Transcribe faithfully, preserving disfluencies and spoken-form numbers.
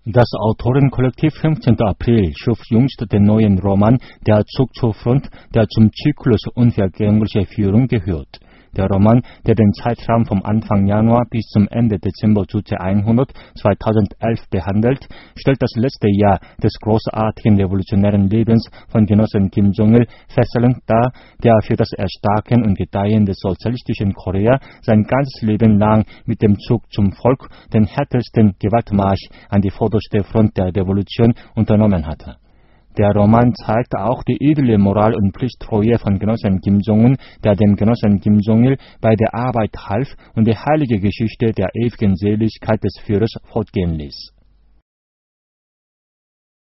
Das Autorenkollektiv fünfzehnten April schuf jüngst den neuen Roman Der Zug zur Front, der zum Zyklus Unvergängliche Führung gehört. Der Roman, der den Zeitraum vom Anfang Januar bis zum Ende Dezember zweihundert zweitausendelf behandelt, stellt das letzte Jahr des großartigen revolutionären Lebens von Genossen Kim Jong-il fesselnd dar, der für das Erstarken und Gedeihen des sozialistischen Korea sein ganzes Leben lang mit dem Zug zum Volk den härtesten Gewaltmarsch an die vorderste Front der Revolution unternommen hatte. Der Roman zeigt auch die edle Moral und Pflichttreue von Genossen Kim Jong-un, der dem Genossen Kim Jong-il bei der Arbeit half und die heilige Geschichte der ewigen Seligkeit des Führers fortgehen ließ.